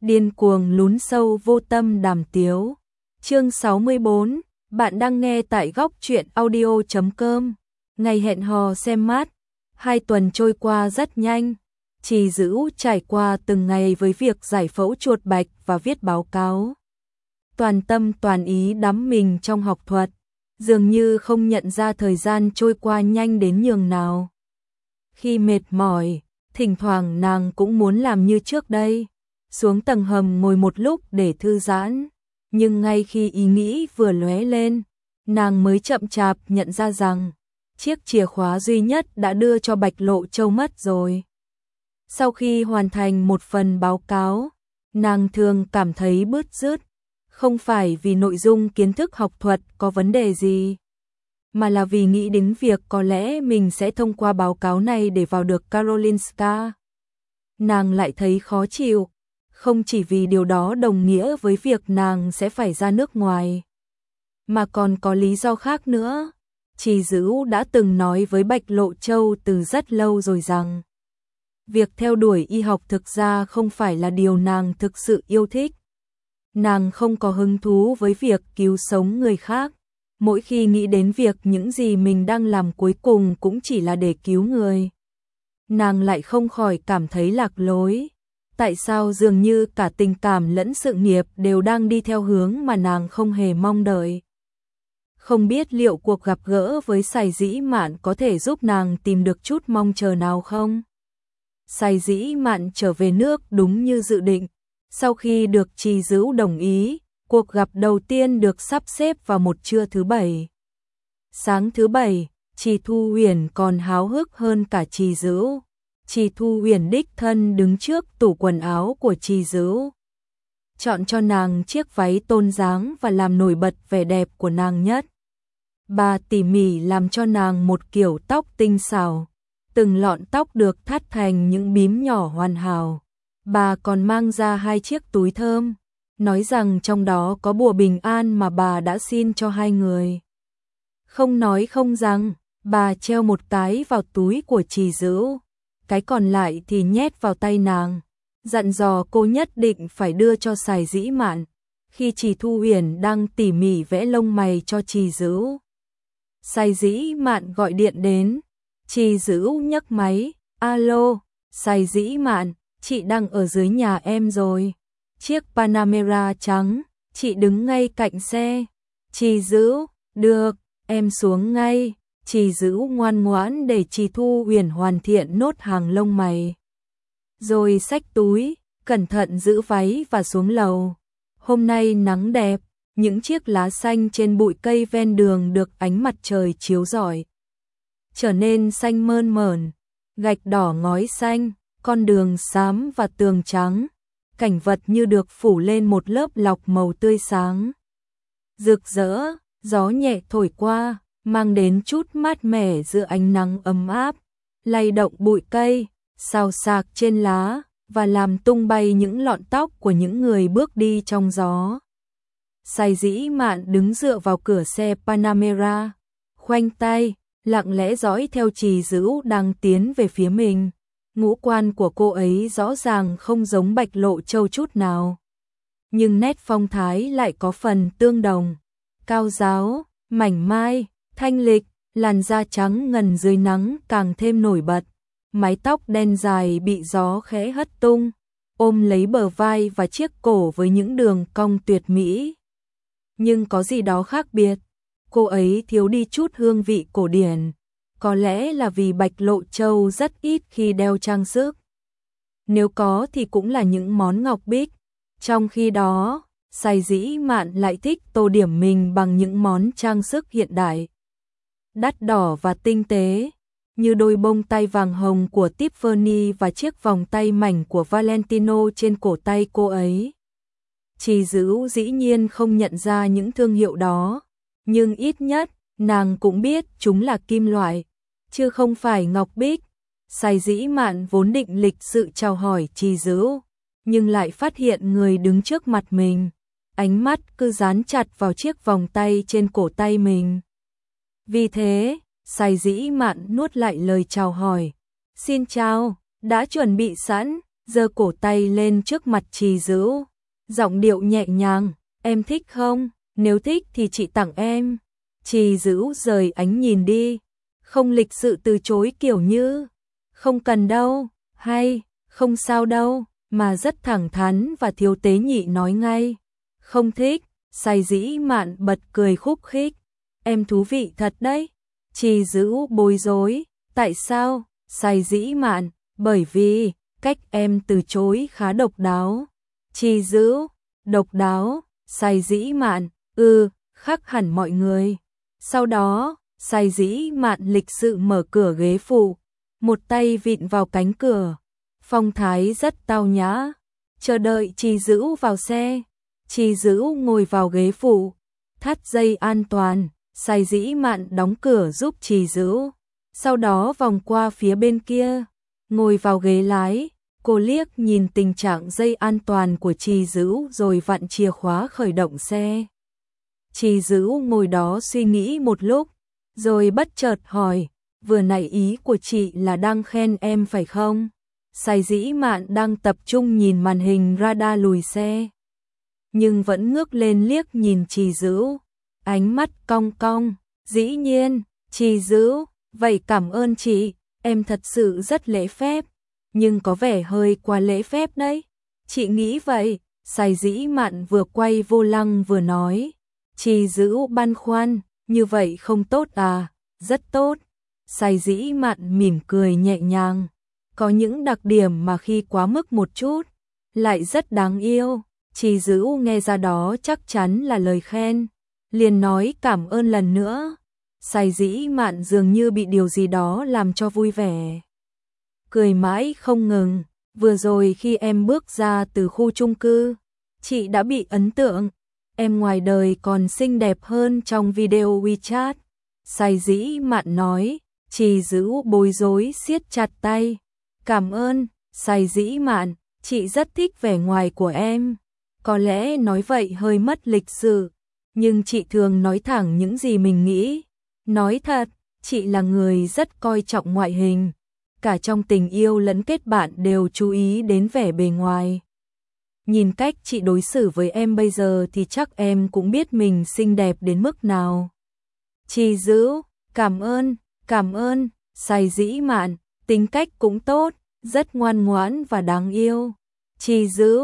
Điên cuồng lún sâu vô tâm đàm tiếu. Chương 64, bạn đang nghe tại góc truyện audio.com. Ngày hẹn hò xem mát, 2 tuần trôi qua rất nhanh. Trì Dữ trải qua từng ngày với việc giải phẫu chuột bạch và viết báo cáo. Toàn tâm toàn ý đắm mình trong học thuật, dường như không nhận ra thời gian trôi qua nhanh đến nhường nào. Khi mệt mỏi, thỉnh thoảng nàng cũng muốn làm như trước đây, xuống tầng hầm ngồi một lúc để thư giãn, nhưng ngay khi ý nghĩ vừa lóe lên, nàng mới chậm chạp nhận ra rằng chiếc chìa khóa duy nhất đã đưa cho Bạch Lộ Châu mất rồi. Sau khi hoàn thành một phần báo cáo, nàng thường cảm thấy bứt rứt, không phải vì nội dung kiến thức học thuật có vấn đề gì, mà là vì nghĩ đến việc có lẽ mình sẽ thông qua báo cáo này để vào được Karolinska. Nàng lại thấy khó chịu, không chỉ vì điều đó đồng nghĩa với việc nàng sẽ phải ra nước ngoài, mà còn có lý do khác nữa. Trì Dữ đã từng nói với Bạch Lộ Châu từ rất lâu rồi rằng việc theo đuổi y học thực ra không phải là điều nàng thực sự yêu thích. Nàng không có hứng thú với việc cứu sống người khác. Mỗi khi nghĩ đến việc những gì mình đang làm cuối cùng cũng chỉ là để cứu người, nàng lại không khỏi cảm thấy lạc lối. Tại sao dường như cả tình cảm lẫn sự nghiệp đều đang đi theo hướng mà nàng không hề mong đợi? Không biết liệu cuộc gặp gỡ với Sài Dĩ Mạn có thể giúp nàng tìm được chút mong chờ nào không? Sài Dĩ Mạn trở về nước đúng như dự định. Sau khi được Trì Dữ đồng ý, cuộc gặp đầu tiên được sắp xếp vào một trưa thứ Bảy. Sáng thứ Bảy, Trì Thu Huyền còn háo hức hơn cả Trì Dữ. Trì Thu Huyền đích thân đứng trước tủ quần áo của Trì Dữ, chọn cho nàng chiếc váy tôn dáng và làm nổi bật vẻ đẹp của nàng nhất. Bà tỉ mỉ làm cho nàng một kiểu tóc tinh xảo, từng lọn tóc được thắt thành những bím nhỏ hoàn hảo. Bà còn mang ra 2 chiếc túi thơm, nói rằng trong đó có bùa bình an mà bà đã xin cho 2 người. Không nói không rằng, bà treo một cái vào túi của Trì Dữ, cái còn lại thì nhét vào tay nàng, dặn dò cô nhất định phải đưa cho Sài Dĩ Mạn. Khi Trì Thu Huyền đang tỉ mỉ vẽ lông mày cho Trì Dữ, Sài Dĩ Mạn gọi điện đến. Trì Dữ nhấc máy, alo, Sài Dĩ Mạn, chị đang ở dưới nhà em rồi. Chiếc Panamera trắng, chị đứng ngay cạnh xe. Trì Dữ, được, em xuống ngay. Trì Dữ ngoan ngoãn để Trì Thu Huyền hoàn thiện nốt hàng lông mày, rồi xách túi, cẩn thận giữ váy và xuống lầu. Hôm nay nắng đẹp, những chiếc lá xanh trên bụi cây ven đường được ánh mặt trời chiếu rọi trở nên xanh mơn mởn, gạch đỏ ngói xanh, con đường xám và tường trắng, cảnh vật như được phủ lên một lớp lọc màu tươi sáng, rực rỡ. Gió nhẹ thổi qua, mang đến chút mát mẻ giữa ánh nắng ấm áp, lay động bụi cây, xào xạc trên lá và làm tung bay những lọn tóc của những người bước đi trong gió. Sài Dĩ Mạn đứng dựa vào cửa xe Panamera, khoanh tay, lặng lẽ dõi theo Trì Dữ đang tiến về phía mình. Ngũ quan của cô ấy rõ ràng không giống Bạch Lộ Châu chút nào, nhưng nét phong thái lại có phần tương đồng. Cao ráo, mảnh mai, thanh lịch, làn da trắng ngần dưới nắng càng thêm nổi bật. Mái tóc đen dài bị gió khẽ hất tung, ôm lấy bờ vai và chiếc cổ với những đường cong tuyệt mỹ. Nhưng có gì đó khác biệt, cô ấy thiếu đi chút hương vị cổ điển. Có lẽ là vì Bạch Lộ Châu rất ít khi đeo trang sức, nếu có thì cũng là những món ngọc bích. Trong khi đó, Sài Dĩ Mạn lại thích tô điểm mình bằng những món trang sức hiện đại, đắt đỏ và tinh tế, như đôi bông tai vàng hồng của Tiffany và chiếc vòng tay mảnh của Valentino trên cổ tay cô ấy. Trì Dữ dĩ nhiên không nhận ra những thương hiệu đó, nhưng ít nhất nàng cũng biết chúng là kim loại, chứ không phải ngọc bích. Sài Dĩ Mạn vốn định lịch sự chào hỏi Trì Dữ, nhưng lại phát hiện người đứng trước mặt mình, ánh mắt cứ dán chặt vào chiếc vòng tay trên cổ tay mình. Vì thế, Sài Dĩ Mạn nuốt lại lời chào hỏi. Xin chào, đã chuẩn bị sẵn, giơ cổ tay lên trước mặt Trì Dữ, giọng điệu nhẹ nhàng, em thích không? Nếu thích thì chị tặng em. Trì Dữ rời ánh nhìn đi, không lịch sự từ chối kiểu như, không cần đâu, hay, không sao đâu, mà rất thẳng thắn và thiếu tế nhị nói ngay, không thích. Sai Dĩ Mạn bật cười khúc khích, em thú vị thật đấy. Trì Dữ bối rối, tại sao? Sai Dĩ Mạn, bởi vì cách em từ chối khá độc đáo. Trì Dữ, độc đáo. Sai Dĩ Mạn, khác hẳn mọi người. Sau đó, Sai Dĩ Mạn lịch sự mở cửa ghế phụ, một tay vịn vào cánh cửa, phong thái rất tao nhã, chờ đợi Trì Dữ vào xe. Trì Dữ ngồi vào ghế phụ, thắt dây an toàn, Sai Dĩ Mạn đóng cửa giúp Trì Dữ, sau đó vòng qua phía bên kia, ngồi vào ghế lái. Cô liếc nhìn tình trạng dây an toàn của Trì Dữ rồi vặn chìa khóa khởi động xe. Trì Dữ ngồi đó suy nghĩ một lúc, rồi bất chợt hỏi, vừa nãy ý của chị là đang khen em phải không? Sai Dĩ Mạn đang tập trung nhìn màn hình radar lùi xe, nhưng vẫn ngước lên liếc nhìn Trì Dữ, ánh mắt cong cong. Dĩ nhiên. Trì Dữ, vậy cảm ơn chị, em thật sự rất lễ phép, nhưng có vẻ hơi quá lễ phép đấy. Chị nghĩ vậy. Sai Dĩ Mạn vừa quay vô lăng vừa nói. Trì Dữ băn khoăn, như vậy không tốt à? Rất tốt. Sai Dĩ Mạn mỉm cười nhẹ nhàng, có những đặc điểm mà khi quá mức một chút lại rất đáng yêu. Trì Dữ nghe ra đó chắc chắn là lời khen, liền nói cảm ơn lần nữa. Sai Dĩ Mạn dường như bị điều gì đó làm cho vui vẻ, cười mãi không ngừng. Vừa rồi khi em bước ra từ khu chung cư, chị đã bị ấn tượng, em ngoài đời còn xinh đẹp hơn trong video WeChat. Sai Dĩ Mạn nói. Trì Dữ bối rối siết chặt tay. Cảm ơn. Sai Dĩ Mạn, chị rất thích vẻ ngoài của em. Có lẽ nói vậy hơi mất lịch sự, nhưng chị thường nói thẳng những gì mình nghĩ. Nói thật, chị là người rất coi trọng ngoại hình, cả trong tình yêu lẫn kết bạn đều chú ý đến vẻ bề ngoài. Nhìn cách chị đối xử với em bây giờ thì chắc em cũng biết mình xinh đẹp đến mức nào. Trì Dữ, cảm ơn, cảm ơn. Sai Dĩ Mạn, tính cách cũng tốt, rất ngoan ngoãn và đáng yêu. Trì Dữ,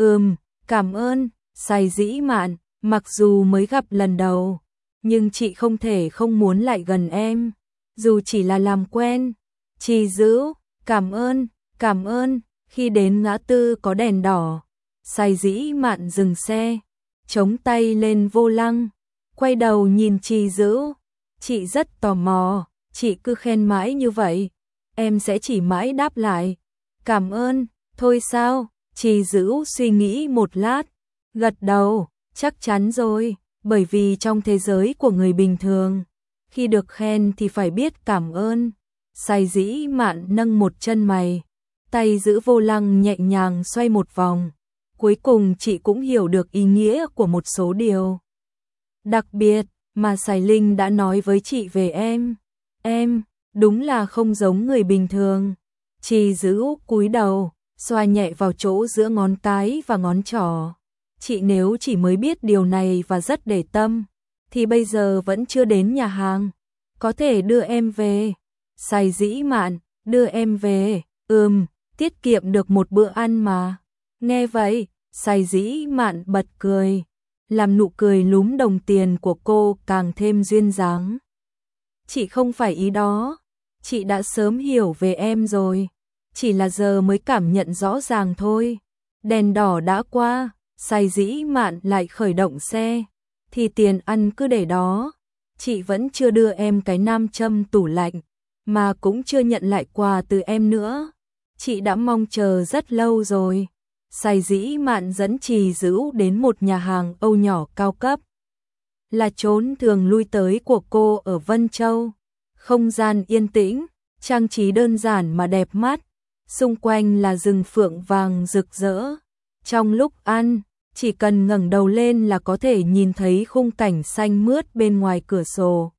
cảm ơn. Sai Dĩ Mạn, mặc dù mới gặp lần đầu, nhưng chị không thể không muốn lại gần em, dù chỉ là làm quen. Trì Dữ, cảm ơn, cảm ơn. Khi đến ngã tư có đèn đỏ, Sai Dĩ Mạn dừng xe, chống tay lên vô lăng, quay đầu nhìn Trì Dữ. Chị rất tò mò, chị cứ khen mãi như vậy, em sẽ chỉ mãi đáp lại. Cảm ơn, thôi sao? Trì Dữ suy nghĩ một lát, gật đầu, chắc chắn rồi, bởi vì trong thế giới của người bình thường, khi được khen thì phải biết cảm ơn. Sai Dĩ Mạn nâng một chân mày, tay giữ vô lăng nhẹ nhàng xoay một vòng. Cuối cùng chị cũng hiểu được ý nghĩa của một số điều đặc biệt mà Sài Linh đã nói với chị về em. Em, đúng là không giống người bình thường. Trì Dữ cúi đầu, xoa nhẹ vào chỗ giữa ngón cái và ngón trỏ. Chị nếu chỉ mới biết điều này và rất để tâm, thì bây giờ vẫn chưa đến nhà hàng. Có thể đưa em về. Sai Dĩ Mạn, đưa em về, tiết kiệm được một bữa ăn mà. Nghe vậy, Sai Dĩ Mạn bật cười, làm nụ cười lúm đồng tiền của cô càng thêm duyên dáng. Chị không phải ý đó, chị đã sớm hiểu về em rồi, chỉ là giờ mới cảm nhận rõ ràng thôi. Đèn đỏ đã qua, Sai Dĩ Mạn lại khởi động xe, thì tiền ăn cứ để đó. Chị vẫn chưa đưa em cái nam châm tủ lạnh, mà cũng chưa nhận lại quà từ em nữa. Chị đã mong chờ rất lâu rồi. Sai Dĩ Mạn dẫn Trì Dữ đến một nhà hàng Âu nhỏ cao cấp, là chốn thường lui tới của cô ở Vân Châu. Không gian yên tĩnh, trang trí đơn giản mà đẹp mắt, xung quanh là rừng phượng vàng rực rỡ. Trong lúc ăn, chỉ cần ngẩng đầu lên là có thể nhìn thấy khung cảnh xanh mướt bên ngoài cửa sổ.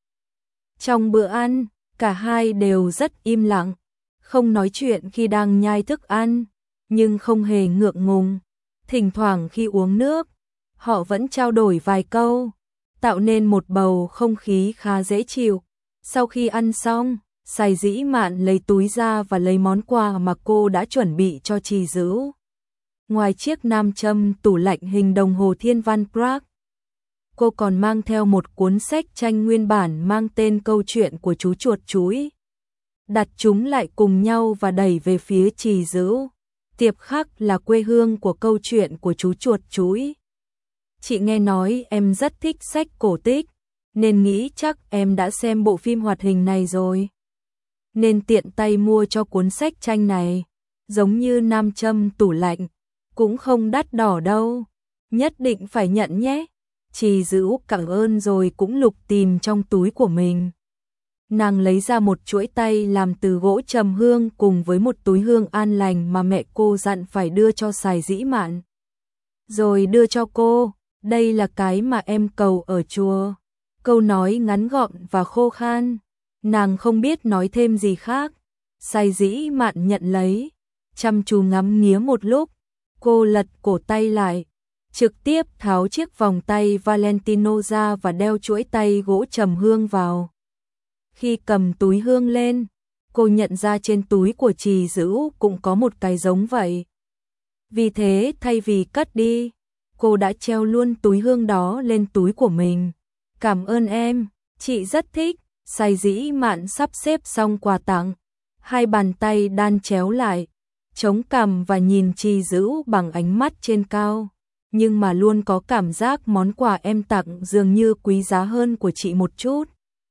Trong bữa ăn, cả hai đều rất im lặng, không nói chuyện khi đang nhai thức ăn, nhưng không hề ngượng ngùng. Thỉnh thoảng khi uống nước, họ vẫn trao đổi vài câu, tạo nên một bầu không khí khá dễ chịu. Sau khi ăn xong, Sài Dĩ Mạn lấy túi ra và lấy món quà mà cô đã chuẩn bị cho Trì Dữ. Ngoài chiếc nam châm tủ lạnh hình đồng hồ thiên văn Prague, cô còn mang theo một cuốn sách tranh nguyên bản mang tên Câu chuyện của chú chuột chúi. Đặt chúng lại cùng nhau và đẩy về phía Trì Dữ. Tiệp Khắc là quê hương của câu chuyện của chú chuột chúi. Chị nghe nói em rất thích sách cổ tích, nên nghĩ chắc em đã xem bộ phim hoạt hình này rồi. Nên tiện tay mua cho cuốn sách tranh này, giống như nam châm tủ lạnh, cũng không đắt đỏ đâu. Nhất định phải nhận nhé. Trì Dữ cảm ơn rồi cũng lục tìm trong túi của mình. Nàng lấy ra một chuỗi tay làm từ gỗ trầm hương cùng với một túi hương an lành mà mẹ cô dặn phải đưa cho Sài Dĩ Mạn. Rồi đưa cho cô, đây là cái mà em cầu ở chùa. Câu nói ngắn gọn và khô khan, nàng không biết nói thêm gì khác. Sài Dĩ Mạn nhận lấy, chăm chú ngắm nghía một lúc, cô lật cổ tay lại, trực tiếp tháo chiếc vòng tay Valentino ra và đeo chuỗi tay gỗ trầm hương vào. Khi cầm túi hương lên, cô nhận ra trên túi của Trì Dữ cũng có một cái giống vậy. Vì thế thay vì cất đi, cô đã treo luôn túi hương đó lên túi của mình. Cảm ơn em, chị rất thích. Sài Dĩ Mạn sắp xếp xong quà tặng, hai bàn tay đan chéo lại, chống cằm và nhìn Trì Dữ bằng ánh mắt trên cao. Nhưng mà luôn có cảm giác món quà em tặng dường như quý giá hơn của chị một chút.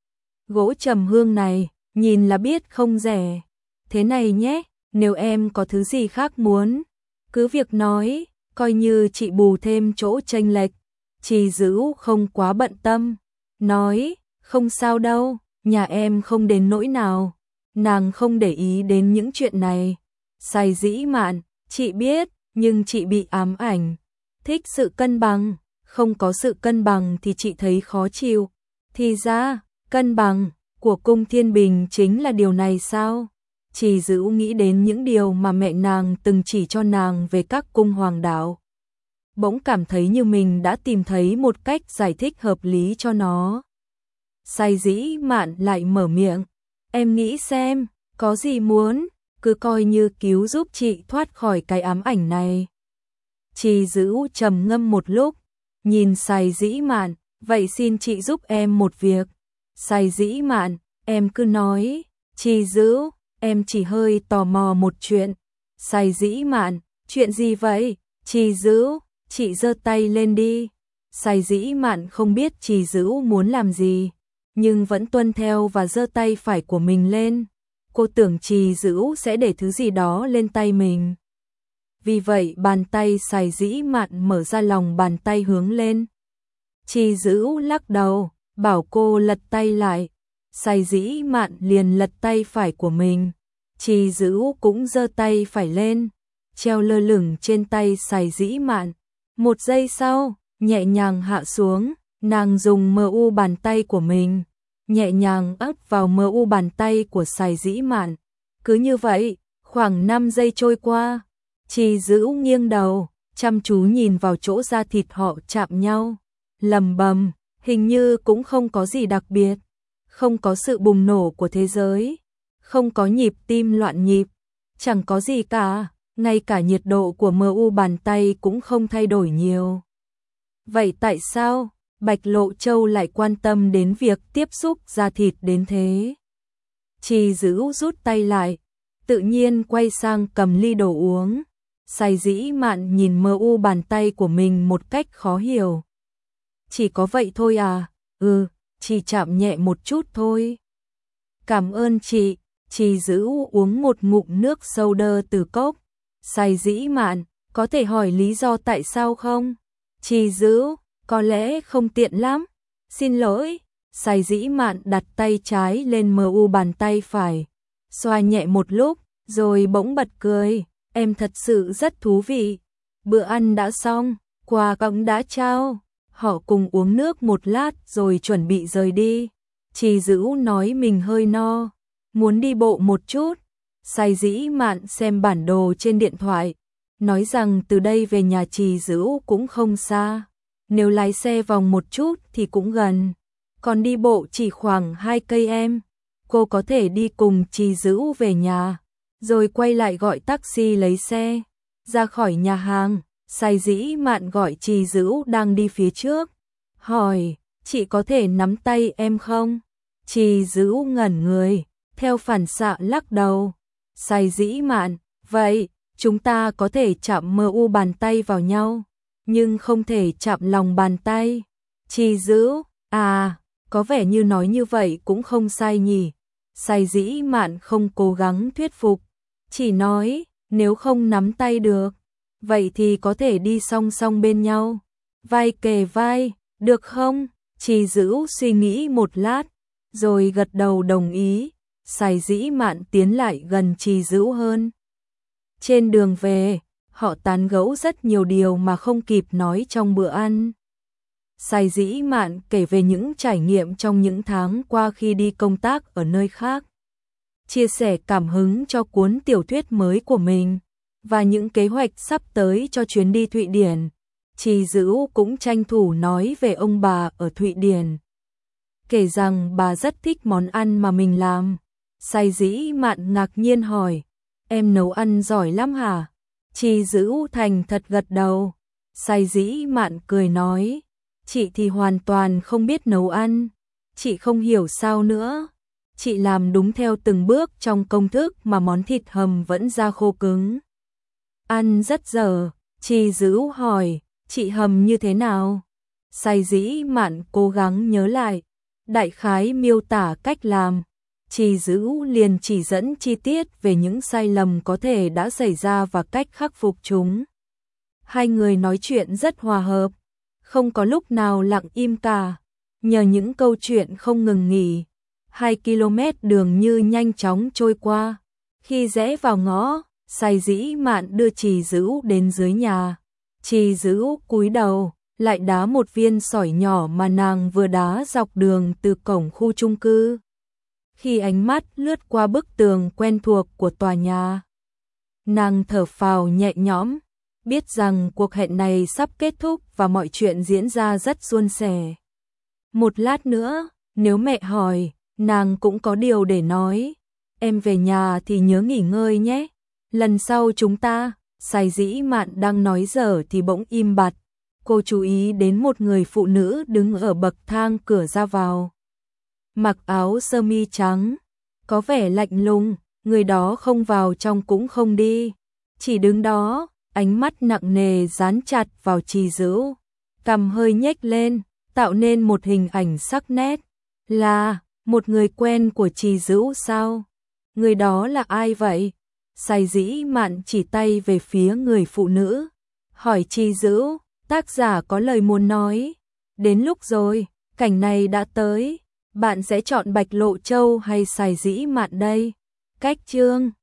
Gỗ trầm hương này, nhìn là biết không rẻ. Thế này nhé, nếu em có thứ gì khác muốn, cứ việc nói, coi như chị bù thêm chỗ chênh lệch. Trì Dữ không quá bận tâm, nói, không sao đâu, nhà em không đến nỗi nào. Nàng không để ý đến những chuyện này. Sài Dĩ Mạn, chị biết, nhưng chị bị ám ảnh. Thích sự cân bằng, không có sự cân bằng thì chị thấy khó chịu. Thì ra, cân bằng của cung Thiên Bình chính là điều này sao? Trì Dữ nghĩ đến những điều mà mẹ nàng từng chỉ cho nàng về các cung hoàng đạo. Bỗng cảm thấy như mình đã tìm thấy một cách giải thích hợp lý cho nó. Sài Dĩ Mạn lại mở miệng, em nghĩ xem, có gì muốn, cứ coi như cứu giúp chị thoát khỏi cái ám ảnh này. Trì Dữ trầm ngâm một lúc, nhìn Sài Dĩ Mạn, vậy xin chị giúp em một việc. Sài Dĩ Mạn, em cứ nói. Trì Dữ, em chỉ hơi tò mò một chuyện. Sài Dĩ Mạn, chuyện gì vậy? Trì Dữ, chị giơ tay lên đi. Sài Dĩ Mạn không biết Trì Dữ muốn làm gì, nhưng vẫn tuân theo và giơ tay phải của mình lên. Cô tưởng Trì Dữ sẽ để thứ gì đó lên tay mình. Vì vậy bàn tay Sài Dĩ Mạn mở ra lòng bàn tay hướng lên. Trì Dữ lắc đầu, bảo cô lật tay lại. Sài Dĩ Mạn liền lật tay phải của mình. Trì Dữ cũng giơ tay phải lên, treo lơ lửng trên tay Sài Dĩ Mạn. Một giây sau, nhẹ nhàng hạ xuống, nàng dùng mu bàn tay của mình, nhẹ nhàng ấp vào mu bàn tay của Sài Dĩ Mạn. Cứ như vậy, khoảng 5 giây trôi qua, Trì Dữ nghiêng đầu, chăm chú nhìn vào chỗ da thịt họ chạm nhau, lẩm bẩm, hình như cũng không có gì đặc biệt, không có sự bùng nổ của thế giới, không có nhịp tim loạn nhịp, chẳng có gì cả, ngay cả nhiệt độ của mu bàn tay cũng không thay đổi nhiều. Vậy tại sao Bạch Lộ Châu lại quan tâm đến việc tiếp xúc da thịt đến thế? Trì Dữ rút tay lại, tự nhiên quay sang cầm ly đồ uống. Sài Dĩ Mạn nhìn mu bàn tay của mình một cách khó hiểu. Chỉ có vậy thôi à? Chỉ chạm nhẹ một chút thôi. Cảm ơn chị. Trì Dữ uống một ngụm nước soda từ cốc. Sài Dĩ Mạn, có thể hỏi lý do tại sao không? Trì Dữ, có lẽ không tiện lắm. Xin lỗi. Sài Dĩ Mạn đặt tay trái lên mu bàn tay phải, xoa nhẹ một lúc, rồi bỗng bật cười. Em thật sự rất thú vị. Bữa ăn đã xong, quà cũng đã trao. Họ cùng uống nước một lát rồi chuẩn bị rời đi. Trì Dữ nói mình hơi no, muốn đi bộ một chút. Sài Dĩ Mạn xem bản đồ trên điện thoại, nói rằng từ đây về nhà Trì Dữ cũng không xa, nếu lái xe vòng một chút thì cũng gần, còn đi bộ chỉ khoảng 2 cây em. Cô có thể đi cùng Trì Dữ về nhà, rồi quay lại gọi taxi lấy xe. Ra khỏi nhà hàng, Sai Dĩ Mạn gọi Trì Dữ đang đi phía trước, hỏi, chị có thể nắm tay em không? Trì Dữ ngẩn người, theo phản xạ lắc đầu. Sai Dĩ Mạn, vậy, chúng ta có thể chạm mu bàn tay vào nhau, nhưng không thể chạm lòng bàn tay. Trì Dữ, có vẻ như nói như vậy cũng không sai nhỉ. Sai Dĩ Mạn không cố gắng thuyết phục, chỉ nói, nếu không nắm tay được, vậy thì có thể đi song song bên nhau, vai kề vai, được không? Trì Dữ suy nghĩ một lát, rồi gật đầu đồng ý. Sai Dĩ Mạn tiến lại gần Trì Dữ hơn. Trên đường về, họ tán gẫu rất nhiều điều mà không kịp nói trong bữa ăn. Sai Dĩ Mạn kể về những trải nghiệm trong những tháng qua khi đi công tác ở nơi khác, chia sẻ cảm hứng cho cuốn tiểu thuyết mới của mình, và những kế hoạch sắp tới cho chuyến đi Thụy Điển. Trì Dữ cũng tranh thủ nói về ông bà ở Thụy Điển, kể rằng bà rất thích món ăn mà mình làm. Sai Dĩ Mạn ngạc nhiên hỏi, em nấu ăn giỏi lắm hả? Trì Dữ thành thật gật đầu. Sai Dĩ Mạn cười nói, chị thì hoàn toàn không biết nấu ăn, chị không hiểu sao nữa. Chị làm đúng theo từng bước trong công thức mà món thịt hầm vẫn ra khô cứng, ăn rất dở. Trì Dữ hỏi, chị hầm như thế nào? Sai Dĩ Mạn cố gắng nhớ lại, đại khái miêu tả cách làm. Trì Dữ liền chỉ dẫn chi tiết về những sai lầm có thể đã xảy ra và cách khắc phục chúng. Hai người nói chuyện rất hòa hợp, không có lúc nào lặng im cả. Nhờ những câu chuyện không ngừng nghỉ, 2 km đường như nhanh chóng trôi qua. Khi rẽ vào ngõ, Sai Dĩ Mạn đưa Trì Dữ đến dưới nhà. Trì Dữ cúi đầu, lại đá một viên sỏi nhỏ mà nàng vừa đá dọc đường từ cổng khu chung cư. Khi ánh mắt lướt qua bức tường quen thuộc của tòa nhà, nàng thở phào nhẹ nhõm, biết rằng cuộc hẹn này sắp kết thúc và mọi chuyện diễn ra rất suôn sẻ. Một lát nữa, nếu mẹ hỏi, nàng cũng có điều để nói. Em về nhà thì nhớ nghỉ ngơi nhé. Lần sau chúng ta. Sai Dĩ Mạn đang nói dở thì bỗng im bặt. Cô chú ý đến một người phụ nữ đứng ở bậc thang cửa ra vào, mặc áo sơ mi trắng, có vẻ lạnh lùng. Người đó không vào trong cũng không đi, chỉ đứng đó, ánh mắt nặng nề dán chặt vào Trì Dữ, cằm hơi nhếch lên, tạo nên một hình ảnh sắc nét. Là một người quen của Trì Dữ sao? Người đó là ai vậy? Sai Dĩ Mạn chỉ tay về phía người phụ nữ, hỏi Trì Dữ, tác giả có lời muốn nói. Đến lúc rồi, cảnh này đã tới, bạn sẽ chọn Bạch Lộ Châu hay Sai Dĩ Mạn đây? Cách chương